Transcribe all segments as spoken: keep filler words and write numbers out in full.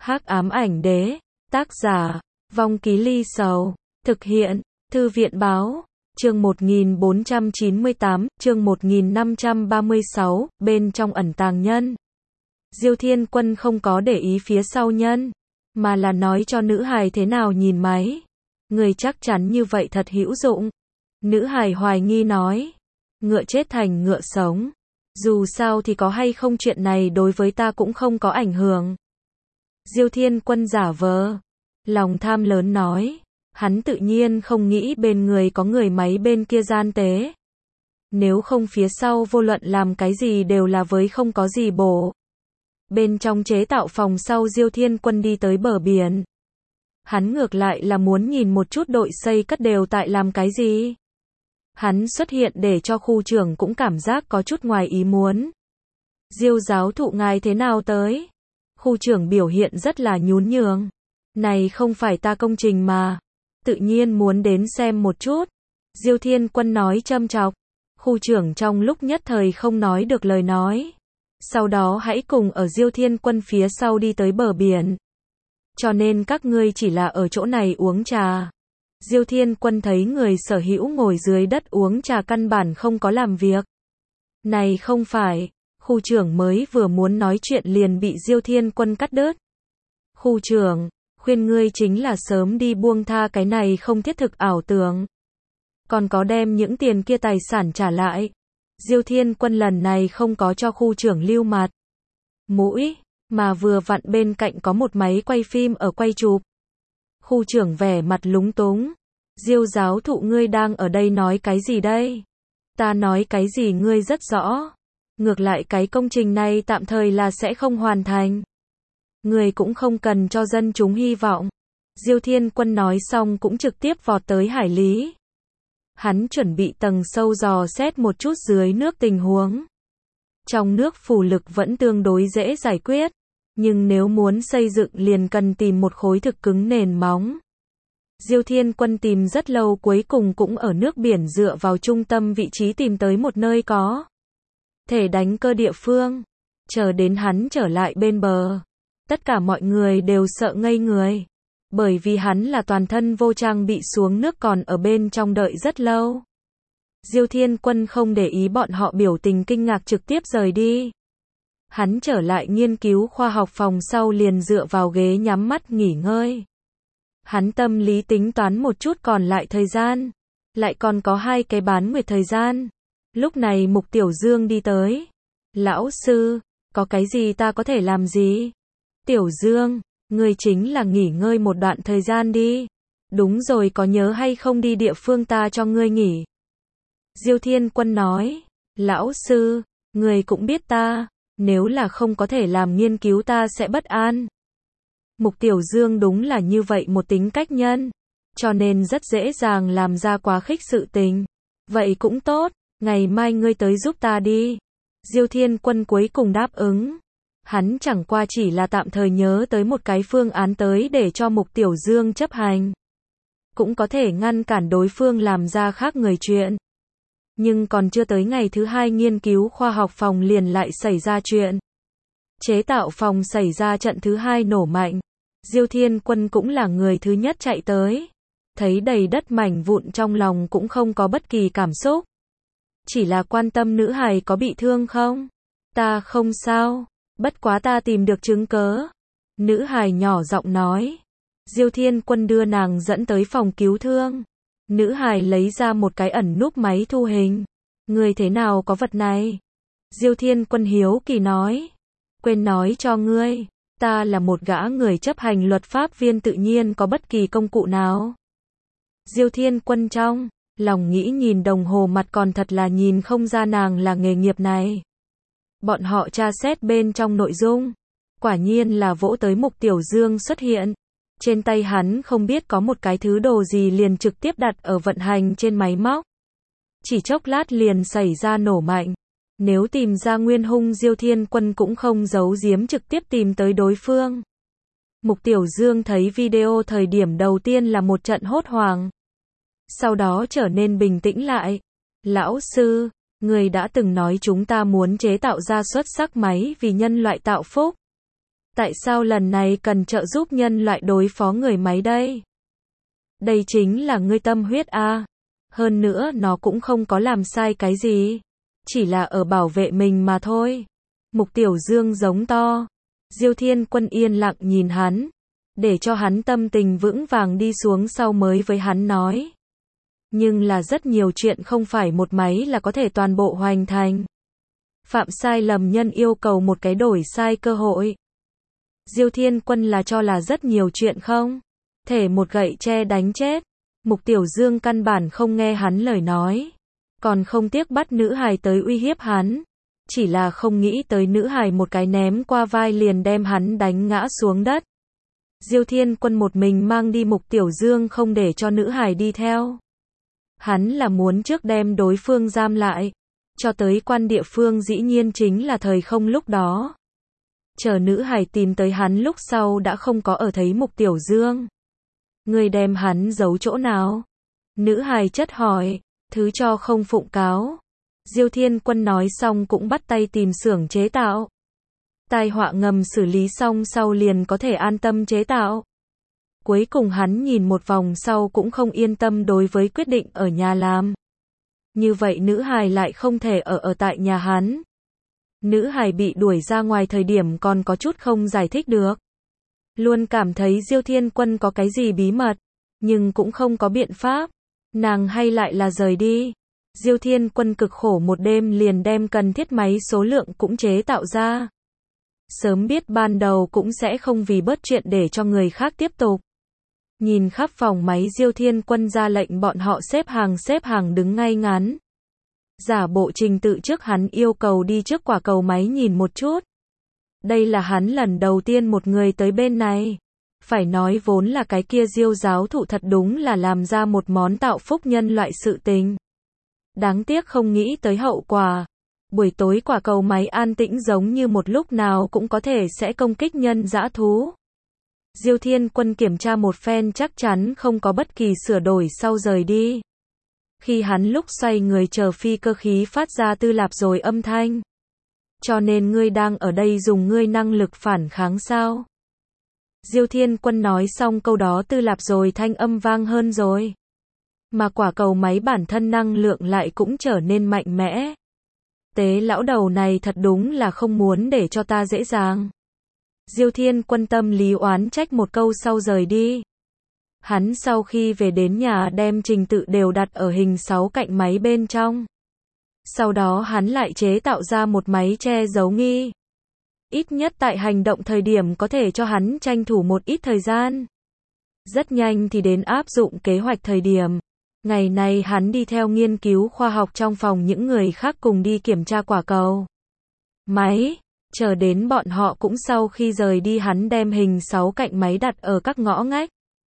Hắc ám ảnh đế, tác giả, Vong Ký Ly Sầu, thực hiện, Thư viện báo, chương một nghìn bốn trăm chín mươi tám, chương một nghìn năm trăm ba mươi sáu, bên trong ẩn tàng nhân. Diêu Thiên Quân không có để ý phía sau nhân, mà là nói cho nữ hài thế nào nhìn máy. Người chắc chắn như vậy thật hữu dụng. Nữ hài hoài nghi nói, ngựa chết thành ngựa sống. Dù sao thì có hay không chuyện này đối với ta cũng không có ảnh hưởng. Diêu Thiên Quân giả vờ, lòng tham lớn nói, hắn tự nhiên không nghĩ bên người có người máy bên kia gian tế. Nếu không phía sau vô luận làm cái gì đều là với không có gì bổ. Bên trong chế tạo phòng sau Diêu Thiên Quân đi tới bờ biển. Hắn ngược lại là muốn nhìn một chút đội xây cất đều tại làm cái gì. Hắn xuất hiện để cho khu trưởng cũng cảm giác có chút ngoài ý muốn. Diêu giáo thụ ngài thế nào tới? Khu trưởng biểu hiện rất là nhún nhường. Này không phải ta công trình mà. Tự nhiên muốn đến xem một chút. Diêu Thiên Quân nói châm chọc. Khu trưởng trong lúc nhất thời không nói được lời nói. Sau đó hãy cùng ở Diêu Thiên Quân phía sau đi tới bờ biển. Cho nên các ngươi chỉ là ở chỗ này uống trà. Diêu Thiên Quân thấy người sở hữu ngồi dưới đất uống trà căn bản không có làm việc. Này không phải, khu trưởng mới vừa muốn nói chuyện liền bị Diêu Thiên Quân cắt đứt. Khu trưởng, khuyên ngươi chính là sớm đi buông tha cái này không thiết thực ảo tưởng. Còn có đem những tiền kia tài sản trả lại. Diêu Thiên Quân lần này không có cho khu trưởng lưu mặt mũi, mà vừa vặn bên cạnh có một máy quay phim ở quay chụp. Khu trưởng vẻ mặt lúng túng. Diêu giáo thụ ngươi đang ở đây nói cái gì đây? Ta nói cái gì ngươi rất rõ. Ngược lại cái công trình này tạm thời là sẽ không hoàn thành. Ngươi cũng không cần cho dân chúng hy vọng. Diêu Thiên Quân nói xong cũng trực tiếp vọt tới hải lý. Hắn chuẩn bị tầng sâu dò xét một chút dưới nước tình huống. Trong nước phù lực vẫn tương đối dễ giải quyết. Nhưng nếu muốn xây dựng liền cần tìm một khối thực cứng nền móng. Diêu Thiên Quân tìm rất lâu cuối cùng cũng ở nước biển dựa vào trung tâm vị trí tìm tới một nơi có thể đánh cơ địa phương. Chờ đến hắn trở lại bên bờ. Tất cả mọi người đều sợ ngây người. Bởi vì hắn là toàn thân vô trang bị xuống nước còn ở bên trong đợi rất lâu. Diêu Thiên Quân không để ý bọn họ biểu tình kinh ngạc trực tiếp rời đi. Hắn trở lại nghiên cứu khoa học phòng sau liền dựa vào ghế nhắm mắt nghỉ ngơi. Hắn tâm lý tính toán một chút còn lại thời gian. Lại còn có hai cái bán nguyệt thời gian. Lúc này Mục Tiểu Dương đi tới. Lão sư, có cái gì ta có thể làm gì? Tiểu Dương, ngươi chính là nghỉ ngơi một đoạn thời gian đi. Đúng rồi, có nhớ hay không đi địa phương ta cho ngươi nghỉ? Diêu Thiên Quân nói. Lão sư, ngươi cũng biết ta. Nếu là không có thể làm nghiên cứu ta sẽ bất an. Mục Tiểu Dương đúng là như vậy một tính cách nhân. Cho nên rất dễ dàng làm ra quá khích sự tình. Vậy cũng tốt, ngày mai ngươi tới giúp ta đi. Diêu Thiên Quân cuối cùng đáp ứng. Hắn chẳng qua chỉ là tạm thời nhớ tới một cái phương án tới để cho Mục Tiểu Dương chấp hành. Cũng có thể ngăn cản đối phương làm ra khác người chuyện. Nhưng còn chưa tới ngày thứ hai nghiên cứu khoa học phòng liền lại xảy ra chuyện. Chế tạo phòng xảy ra trận thứ hai nổ mạnh. Diêu Thiên Quân cũng là người thứ nhất chạy tới. Thấy đầy đất mảnh vụn trong lòng cũng không có bất kỳ cảm xúc. Chỉ là quan tâm nữ hài có bị thương không? Ta không sao. Bất quá ta tìm được chứng cớ. Nữ hài nhỏ giọng nói. Diêu Thiên Quân đưa nàng dẫn tới phòng cứu thương. Nữ hài lấy ra một cái ẩn núp máy thu hình. Ngươi thế nào có vật này? Diêu Thiên Quân hiếu kỳ nói. Quên nói cho ngươi. Ta là một gã người chấp hành luật pháp viên tự nhiên có bất kỳ công cụ nào. Diêu Thiên Quân trong lòng nghĩ nhìn đồng hồ mặt còn thật là nhìn không ra nàng là nghề nghiệp này. Bọn họ tra xét bên trong nội dung. Quả nhiên là vỗ tới Mục Tiểu Dương xuất hiện. Trên tay hắn không biết có một cái thứ đồ gì liền trực tiếp đặt ở vận hành trên máy móc. Chỉ chốc lát liền xảy ra nổ mạnh. Nếu tìm ra nguyên hung Diêu Thiên Quân cũng không giấu giếm trực tiếp tìm tới đối phương. Mục Tiểu Dương thấy video thời điểm đầu tiên là một trận hốt hoảng. Sau đó trở nên bình tĩnh lại. Lão sư, người đã từng nói chúng ta muốn chế tạo ra xuất sắc máy vì nhân loại tạo phúc. Tại sao lần này cần trợ giúp nhân loại đối phó người máy đây? Đây chính là ngươi tâm huyết a. Hơn nữa nó cũng không có làm sai cái gì. Chỉ là ở bảo vệ mình mà thôi. Mục Tiểu Dương giống to. Diêu Thiên Quân yên lặng nhìn hắn. Để cho hắn tâm tình vững vàng đi xuống sau mới với hắn nói. Nhưng là rất nhiều chuyện không phải một máy là có thể toàn bộ hoàn thành. Phạm sai lầm nhân yêu cầu một cái đổi sai cơ hội. Diêu Thiên Quân là cho là rất nhiều chuyện không? Thể một gậy tre đánh chết. Mục Tiểu Dương căn bản không nghe hắn lời nói. Còn không tiếc bắt nữ hài tới uy hiếp hắn. Chỉ là không nghĩ tới nữ hài một cái ném qua vai liền đem hắn đánh ngã xuống đất. Diêu Thiên Quân một mình mang đi Mục Tiểu Dương không để cho nữ hài đi theo. Hắn là muốn trước đem đối phương giam lại. Cho tới quan địa phương dĩ nhiên chính là thời không lúc đó. Chờ nữ hài tìm tới hắn lúc sau đã không có ở thấy Mục Tiểu Dương. Người đem hắn giấu chỗ nào? Nữ hài chất hỏi, thứ cho không phụng cáo. Diêu Thiên Quân nói xong cũng bắt tay tìm xưởng chế tạo. Tai họa ngầm xử lý xong sau liền có thể an tâm chế tạo. Cuối cùng hắn nhìn một vòng sau cũng không yên tâm đối với quyết định ở nhà làm. Như vậy nữ hài lại không thể ở ở tại nhà hắn. Nữ hài bị đuổi ra ngoài thời điểm còn có chút không giải thích được. Luôn cảm thấy Diêu Thiên Quân có cái gì bí mật, nhưng cũng không có biện pháp. Nàng hay lại là rời đi. Diêu Thiên Quân cực khổ một đêm liền đem cần thiết máy số lượng cũng chế tạo ra. Sớm biết ban đầu cũng sẽ không vì bớt chuyện để cho người khác tiếp tục. Nhìn khắp phòng máy Diêu Thiên Quân ra lệnh bọn họ xếp hàng xếp hàng đứng ngay ngắn. Giả bộ trình tự trước hắn yêu cầu đi trước quả cầu máy nhìn một chút. Đây là hắn lần đầu tiên một người tới bên này. Phải nói vốn là cái kia Diêu giáo thụ thật đúng là làm ra một món tạo phúc nhân loại sự tình. Đáng tiếc không nghĩ tới hậu quả. Buổi tối quả cầu máy an tĩnh giống như một lúc nào cũng có thể sẽ công kích nhân dã thú. Diêu Thiên Quân kiểm tra một phen chắc chắn không có bất kỳ sửa đổi sau rời đi. Khi hắn lúc xoay người chờ phi cơ khí phát ra tư lạp rồi âm thanh. Cho nên ngươi đang ở đây dùng ngươi năng lực phản kháng sao? Diêu Thiên Quân nói xong câu đó tư lạp rồi thanh âm vang hơn rồi. Mà quả cầu máy bản thân năng lượng lại cũng trở nên mạnh mẽ. Tế lão đầu này thật đúng là không muốn để cho ta dễ dàng. Diêu Thiên Quân tâm lý oán trách một câu sau rời đi. Hắn sau khi về đến nhà đem trình tự đều đặt ở hình sáu cạnh máy bên trong. Sau đó hắn lại chế tạo ra một máy che giấu nghi. Ít nhất tại hành động thời điểm có thể cho hắn tranh thủ một ít thời gian. Rất nhanh thì đến áp dụng kế hoạch thời điểm. Ngày nay hắn đi theo nghiên cứu khoa học trong phòng những người khác cùng đi kiểm tra quả cầu máy. Chờ đến bọn họ cũng sau khi rời đi hắn đem hình sáu cạnh máy đặt ở các ngõ ngách.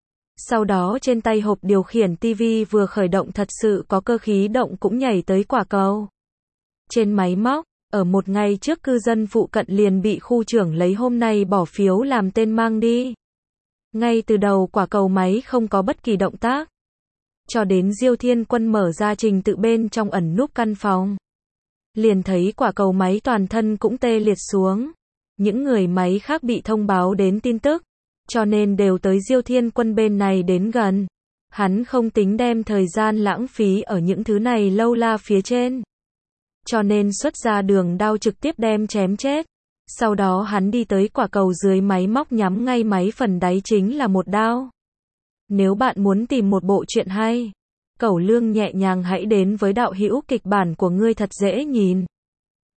Sau đó trên tay hộp điều khiển tivi vừa khởi động thật sự có cơ khí động cũng nhảy tới quả cầu. Trên máy móc, ở một ngày trước cư dân phụ cận liền bị khu trưởng lấy hôm nay bỏ phiếu làm tên mang đi. Ngay từ đầu quả cầu máy không có bất kỳ động tác. Cho đến Diêu Thiên Quân mở ra trình tự bên trong ẩn núp căn phòng. Liền thấy quả cầu máy toàn thân cũng tê liệt xuống. Những người máy khác bị thông báo đến tin tức. Cho nên đều tới Diêu Thiên Quân bên này đến gần. Hắn không tính đem thời gian lãng phí ở những thứ này lâu la phía trên. Cho nên xuất ra đường đao trực tiếp đem chém chết. Sau đó hắn đi tới quả cầu dưới máy móc nhắm ngay máy phần đáy chính là một đao. Nếu bạn muốn tìm một bộ truyện hay, Cẩu Lương nhẹ nhàng hãy đến với đạo hữu kịch bản của ngươi thật dễ nhìn.